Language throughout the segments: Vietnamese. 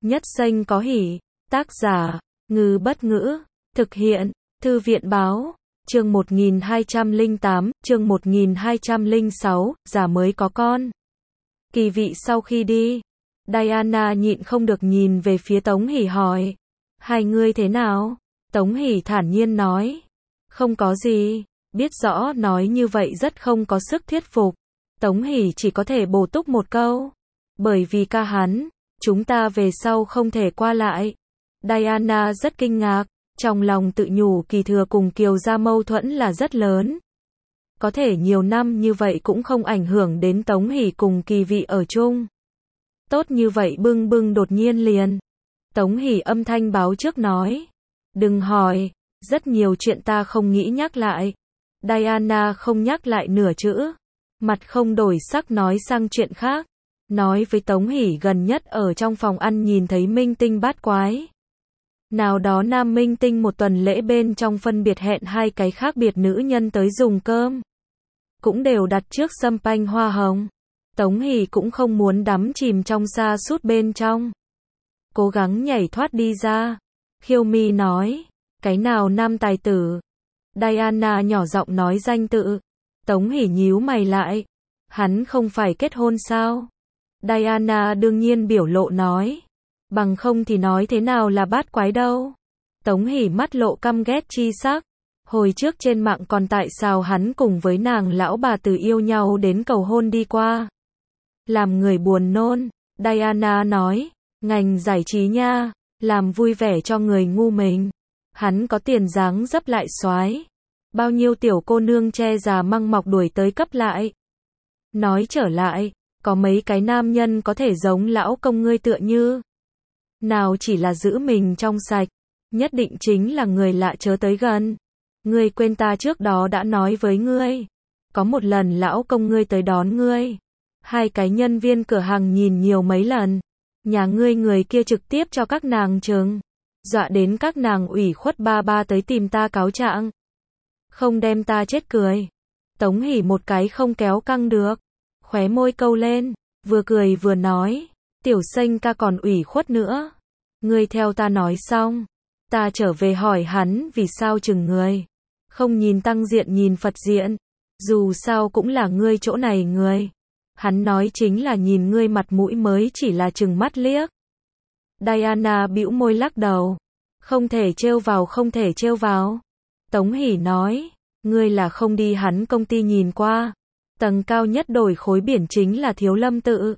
Nhất xanh có hỉ. Tác giả, Ngư Bất Ngữ. Thực hiện, Thư viện Báo. Chương 1208, chương 1206, già mới có con. Kỳ vị sau khi đi, Diana nhịn không được nhìn về phía Tống Hỷ hỏi. Hai ngươi thế nào? Tống Hỷ thản nhiên nói. Không có gì, biết rõ nói như vậy rất không có sức thuyết phục. Tống Hỷ chỉ có thể bổ túc một câu. Bởi vì ca hắn, chúng ta về sau không thể qua lại. Diana rất kinh ngạc, trong lòng tự nhủ Kỳ Thừa cùng Kiều gia mâu thuẫn là rất lớn. Có thể nhiều năm như vậy cũng không ảnh hưởng đến Tống Hỷ cùng Kỳ vị ở chung. Tốt như vậy bưng bưng đột nhiên liền. Tống Hỷ âm thanh báo trước nói. Đừng hỏi, rất nhiều chuyện ta không nghĩ nhắc lại. Diana không nhắc lại nửa chữ. Mặt không đổi sắc nói sang chuyện khác. Nói với Tống Hỷ gần nhất ở trong phòng ăn nhìn thấy minh tinh bát quái. Nào đó nam minh tinh một tuần lễ bên trong phân biệt hẹn hai cái khác biệt nữ nhân tới dùng cơm. Cũng đều đặt trước sâm panh hoa hồng. Tống Hỷ cũng không muốn đắm chìm trong sa sút bên trong. Cố gắng nhảy thoát đi ra. Khiêu Mi nói. Cái nào nam tài tử? Diana nhỏ giọng nói danh tự. Tống Hỷ nhíu mày lại. Hắn không phải kết hôn sao? Diana đương nhiên biểu lộ nói. Bằng không thì nói thế nào là bát quái đâu. Tống Hỷ mắt lộ căm ghét chi sắc. Hồi trước trên mạng còn tại sao hắn cùng với nàng lão bà từ yêu nhau đến cầu hôn đi qua. Làm người buồn nôn. Diana nói. Ngành giải trí nha. Làm vui vẻ cho người ngu mình. Hắn có tiền dáng dấp lại soái. Bao nhiêu tiểu cô nương che già măng mọc đuổi tới cấp lại. Nói trở lại. Có mấy cái nam nhân có thể giống lão công ngươi tựa như. Nào chỉ là giữ mình trong sạch. Nhất định chính là người lạ chớ tới gần. Ngươi quên ta trước đó đã nói với ngươi. Có một lần lão công ngươi tới đón ngươi. Hai cái nhân viên cửa hàng nhìn nhiều mấy lần. Nhà ngươi người kia trực tiếp cho các nàng trừng. Dọa đến các nàng ủy khuất ba ba tới tìm ta cáo trạng. Không đem ta chết cười. Tống Hỷ một cái không kéo căng được. Khóe môi câu lên. Vừa cười vừa nói. Tiểu xanh ca còn ủy khuất nữa. Ngươi theo ta nói xong. Ta trở về hỏi hắn vì sao chừng người. Không nhìn tăng diện nhìn Phật diện. Dù sao cũng là ngươi chỗ này người. Hắn nói chính là nhìn ngươi mặt mũi mới chỉ là chừng mắt liếc. Diana bĩu môi lắc đầu. Không thể trêu vào không thể trêu vào. Tống Hỷ nói. Ngươi là không đi hắn công ty nhìn qua. Tầng cao nhất đổi khối biển chính là Thiếu Lâm tự.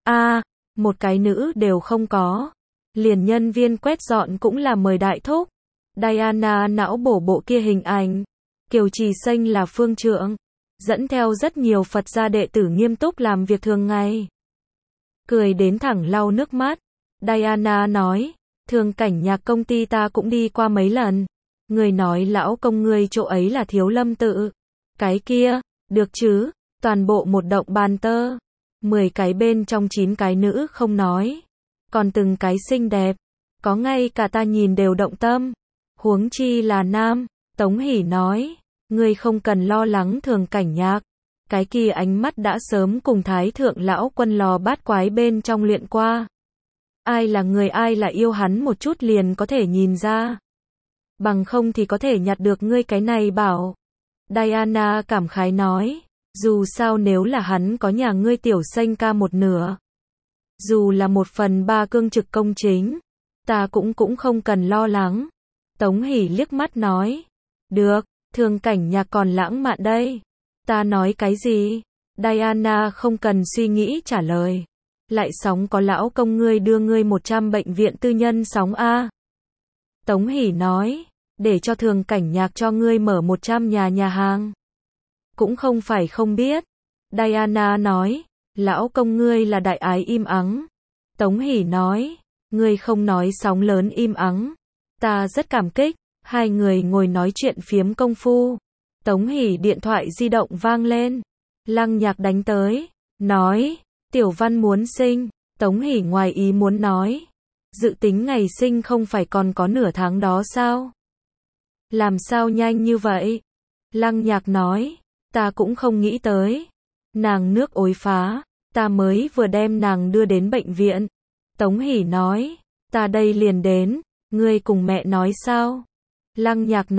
Một cái nữ đều không có. Liền nhân viên quét dọn cũng là mời đại thúc. Diana não bổ bộ kia hình ảnh. Kiều Trì Xanh là phương trượng. Dẫn theo rất nhiều Phật gia đệ tử nghiêm túc làm việc thường ngày. Cười đến thẳng lau nước mắt. Diana nói. Thường cảnh nhạc công ty ta cũng đi qua mấy lần. Người nói lão công ngươi chỗ ấy là Thiếu Lâm tự. Cái kia, được chứ, toàn bộ một động bàn tơ. 10 cái bên trong 9 cái nữ không nói. Còn từng cái xinh đẹp. Có ngay cả ta nhìn đều động tâm. Huống chi là nam. Tống Hỷ nói. Ngươi không cần lo lắng Thường cảnh nhạc. Cái kia ánh mắt đã sớm cùng Thái thượng lão quân lò bát quái bên trong luyện qua. Ai là người ai là yêu hắn một chút liền có thể nhìn ra. Bằng không thì có thể nhặt được ngươi cái này bảo. Diana cảm khái nói. Dù sao nếu là hắn có nhà ngươi tiểu xanh ca một nửa. Dù là 1/3 cương trực công chính. Ta cũng không cần lo lắng. Tống Hỷ liếc mắt nói. Được, Thường cảnh nhạc còn lãng mạn đây. Ta nói cái gì? Diana không cần suy nghĩ trả lời. Lại sóng có lão công ngươi đưa ngươi 100 bệnh viện tư nhân sóng A. Tống Hỷ nói. Để cho Thường cảnh nhạc cho ngươi mở 100 nhà hàng. Cũng không phải không biết. Diana nói. Lão công ngươi là đại ái im ắng. Tống Hỷ nói. Ngươi không nói sóng lớn im ắng. Ta rất cảm kích. Hai người ngồi nói chuyện phiếm công phu. Tống Hỷ điện thoại di động vang lên. Lăng Nhạc đánh tới. Nói. Tiểu Văn muốn sinh. Tống Hỷ ngoài ý muốn nói. Dự tính ngày sinh không phải còn có nửa tháng đó sao? Làm sao nhanh như vậy? Lăng Nhạc nói. Ta cũng không nghĩ tới. Nàng nước ối phá. Ta mới vừa đem nàng đưa đến bệnh viện. Tống Hỷ nói. Ta đây liền đến, ngươi cùng mẹ nói sao? Lăng Nhạc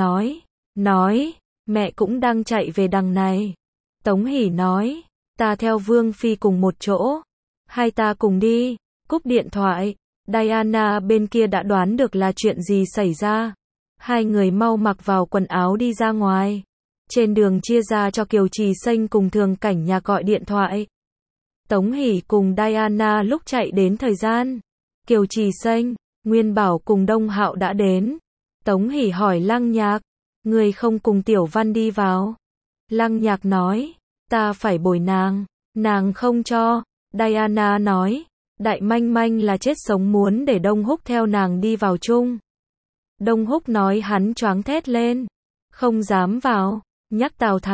nói, mẹ cũng đang chạy về đằng này. Tống Hỷ nói, ta theo Vương Phi cùng một chỗ, hai ta cùng đi. Cúp điện thoại, Diana bên kia đã đoán được là chuyện gì xảy ra. Hai người mau mặc vào quần áo đi ra ngoài. Trên đường chia ra cho Kiều Trì Xanh cùng Thường Cảnh Nhạc gọi điện thoại. Tống Hỷ cùng Diana lúc chạy đến thời gian. Kiều Trì Xanh, Nguyên Bảo cùng Đông Hạo đã đến. Tống Hỷ hỏi Lăng Nhạc, người không cùng Tiểu Văn đi vào? Lăng Nhạc nói, ta phải bồi nàng không cho. Diana nói, Đại Manh Manh là chết sống muốn để Đông Húc theo nàng đi vào chung. Đông Húc nói hắn choáng thét lên, không dám vào, nhắc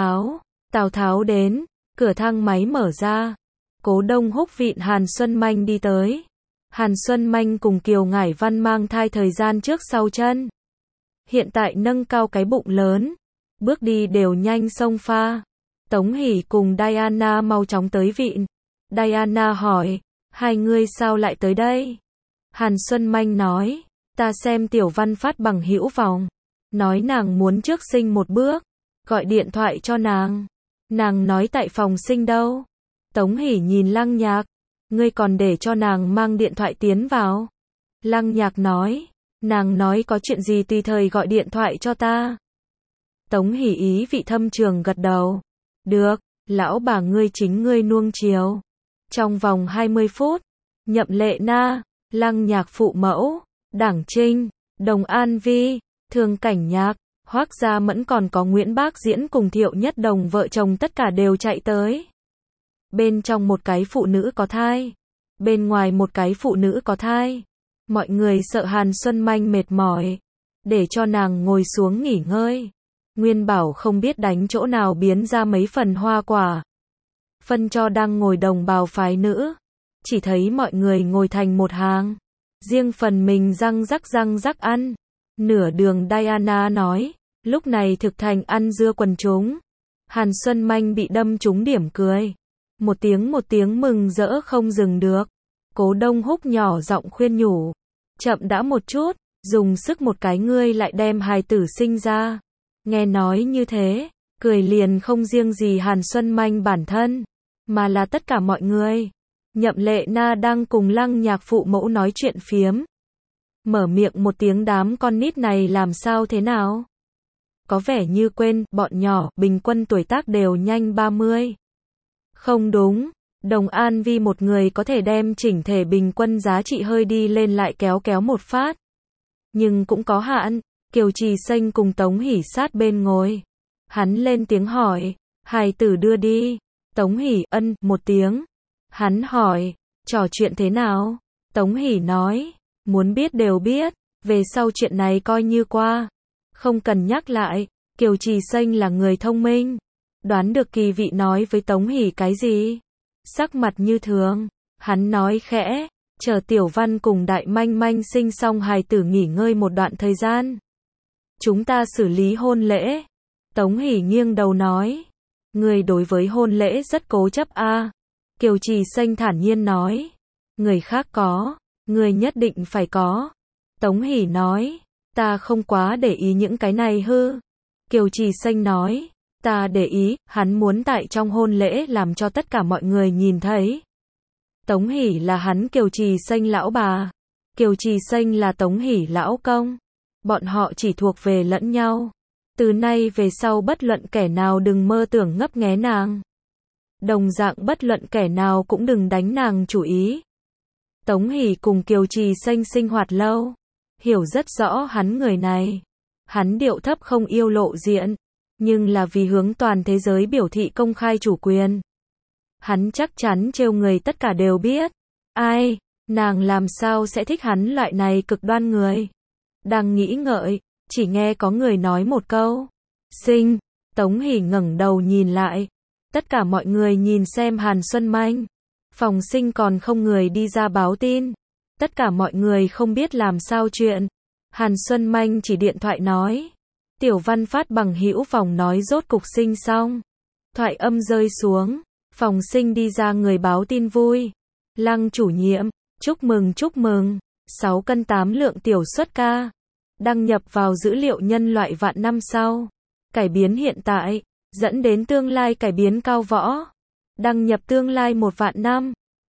Tào Tháo đến, cửa thang máy mở ra. Cố Đông Húc vịn Hàn Xuân Manh đi tới. Hàn Xuân Manh cùng Kiều Ngải Văn mang thai thời gian trước sau chân. Hiện tại nâng cao cái bụng lớn, bước đi đều nhanh xông pha. Tống Hỷ cùng Diana mau chóng tới vịn. Diana hỏi, hai người sao lại tới đây? Hàn Xuân Manh nói, ta xem Tiểu Văn phát bằng hữu vọng, nói nàng muốn trước sinh một bước, gọi điện thoại cho nàng. Nàng nói tại phòng sinh đâu. Tống Hỷ nhìn Lăng Nhạc, ngươi còn để cho nàng mang điện thoại tiến vào. Lăng Nhạc nói, nàng nói có chuyện gì tùy thời gọi điện thoại cho ta. Tống Hỷ ý vị thâm trường gật đầu. Được, lão bà ngươi chính ngươi nuông chiều. Trong vòng 20 phút, Nhậm Lệ Na, Lăng Nhạc phụ mẫu, Đảng Trinh, Đồng An Vi, Thường Cảnh Nhạc, Hoác Gia Mẫn còn có Nguyễn Bác Diễn cùng Thiệu Nhất Đồng vợ chồng tất cả đều chạy tới. Bên trong một cái phụ nữ có thai, bên ngoài một cái phụ nữ có thai. Mọi người sợ Hàn Xuân Manh mệt mỏi, để cho nàng ngồi xuống nghỉ ngơi. Nguyên Bảo không biết đánh chỗ nào biến ra mấy phần hoa quả, phân cho đang ngồi đồng bào phái nữ. Chỉ thấy mọi người ngồi thành một hàng, riêng phần mình răng rắc ăn. Nửa đường Diana nói, lúc này thực thành ăn dưa quần chúng. Hàn Xuân Manh bị đâm trúng điểm cười. Một tiếng mừng rỡ không dừng được. Cố Đông Húc nhỏ giọng khuyên nhủ, chậm đã một chút, dùng sức một cái ngươi lại đem hài tử sinh ra. Nghe nói như thế, cười liền không riêng gì Hàn Xuân Manh bản thân, mà là tất cả mọi người. Nhậm Lệ Na đang cùng Lăng Nhạc phụ mẫu nói chuyện phiếm. Mở miệng một tiếng, đám con nít này làm sao thế nào? Có vẻ như quên, bọn nhỏ, bình quân tuổi tác đều nhanh 30. Không đúng, Đồng An Vi một người có thể đem chỉnh thể bình quân giá trị hơi đi lên lại kéo một phát. Nhưng cũng có hạn. Kiều Trì Xanh cùng Tống Hỷ sát bên ngồi. Hắn lên tiếng hỏi, hài tử đưa đi. Tống Hỷ ân một tiếng. Hắn hỏi, trò chuyện thế nào? Tống Hỷ nói, muốn biết đều biết, về sau chuyện này coi như qua, không cần nhắc lại. Kiều Trì Xanh là người thông minh, đoán được Kỳ Vị nói với Tống Hỷ cái gì. Sắc mặt như thường, hắn nói khẽ, chờ Tiểu Văn cùng Đại Manh Manh sinh xong hài tử nghỉ ngơi một đoạn thời gian, chúng ta xử lý hôn lễ. Tống Hỷ nghiêng đầu nói, người đối với hôn lễ rất cố chấp a. Kiều Trì Xanh thản nhiên nói, người khác có, người nhất định phải có. Tống Hỷ nói, ta không quá để ý những cái này hư. Kiều Trì Xanh nói, ta để ý, hắn muốn tại trong hôn lễ làm cho tất cả mọi người nhìn thấy. Tống Hỷ là hắn Kiều Trì Xanh lão bà, Kiều Trì Xanh là Tống Hỷ lão công. Bọn họ chỉ thuộc về lẫn nhau. Từ nay về sau bất luận kẻ nào đừng mơ tưởng ngấp nghé nàng. Đồng dạng bất luận kẻ nào cũng đừng đánh nàng chủ ý. Tống Hỷ cùng Kiều Trì Xanh sinh hoạt lâu, hiểu rất rõ hắn người này. Hắn điệu thấp không yêu lộ diện, nhưng là vì hướng toàn thế giới biểu thị công khai chủ quyền. Hắn chắc chắn trêu người tất cả đều biết. Ai, nàng làm sao sẽ thích hắn loại này cực đoan người. Đang nghĩ ngợi, chỉ nghe có người nói một câu, sinh. Tống Hỷ ngẩng đầu nhìn lại. Tất cả mọi người nhìn xem Hàn Xuân Manh. Phòng sinh còn không người đi ra báo tin. Tất cả mọi người không biết làm sao chuyện. Hàn Xuân Manh chỉ điện thoại nói, Tiểu Văn phát bằng hữu phòng nói rốt cục sinh xong. Thoại âm rơi xuống, phòng sinh đi ra người báo tin vui. Lăng chủ nhiệm, chúc mừng. 6 cân 8 lượng tiểu suất ca. Đăng nhập vào dữ liệu nhân loại vạn năm sau. Cải biến hiện tại, dẫn đến tương lai cải biến cao võ. Đăng nhập tương lai 1 vạn năm.